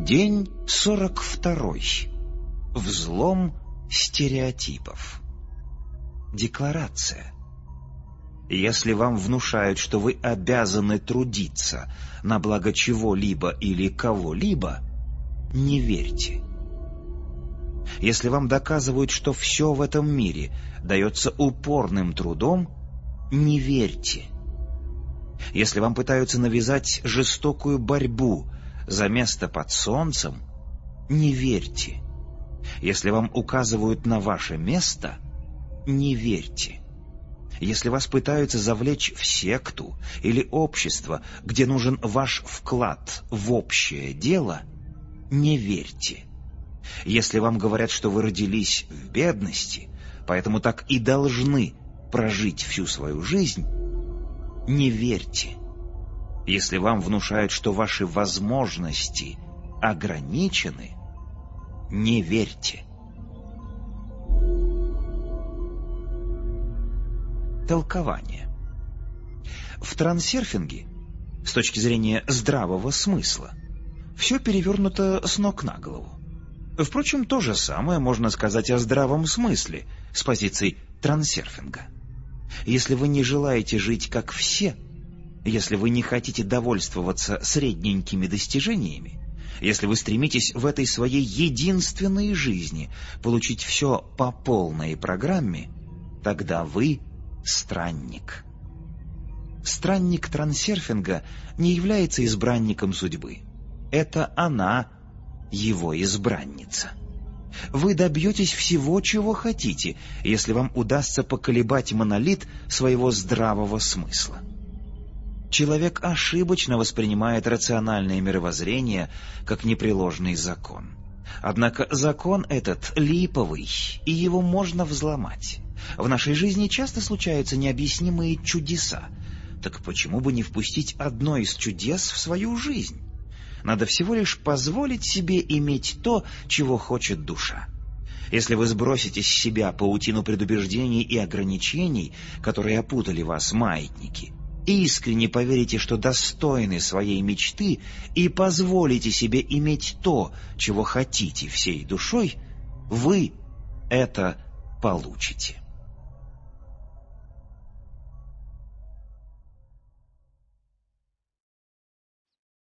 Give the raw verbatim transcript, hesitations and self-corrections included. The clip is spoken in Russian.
День сорок второй. Взлом стереотипов. Декларация. Если вам внушают, что вы обязаны трудиться на благо чего-либо или кого-либо, не верьте. Если вам доказывают, что все в этом мире дается упорным трудом, не верьте. Если вам пытаются навязать жестокую борьбу за место под солнцем, не верьте. Если вам указывают на ваше место, не верьте. Если вас пытаются завлечь в секту или общество, где нужен ваш вклад в общее дело, не верьте. Если вам говорят, что вы родились в бедности, поэтому так и должны прожить всю свою жизнь, не верьте. Если вам внушают, что ваши возможности ограничены, не верьте. Толкование. В трансерфинге, с точки зрения здравого смысла, все перевернуто с ног на голову. Впрочем, то же самое можно сказать о здравом смысле с позиции трансерфинга. Если вы не желаете жить как все, если вы не хотите довольствоваться средненькими достижениями, если вы стремитесь в этой своей единственной жизни получить все по полной программе, тогда вы странник. Странник трансерфинга не является избранником судьбы. Это она его избранница. Вы добьетесь всего, чего хотите, если вам удастся поколебать монолит своего здравого смысла. Человек ошибочно воспринимает рациональное мировоззрение как непреложный закон. Однако закон этот липовый, и его можно взломать. В нашей жизни часто случаются необъяснимые чудеса. Так почему бы не впустить одно из чудес в свою жизнь? Надо всего лишь позволить себе иметь то, чего хочет душа. Если вы сбросите с себя паутину предубеждений и ограничений, которые опутали вас маятники, искренне поверите, что достойны своей мечты, и позволите себе иметь то, чего хотите всей душой, вы это получите.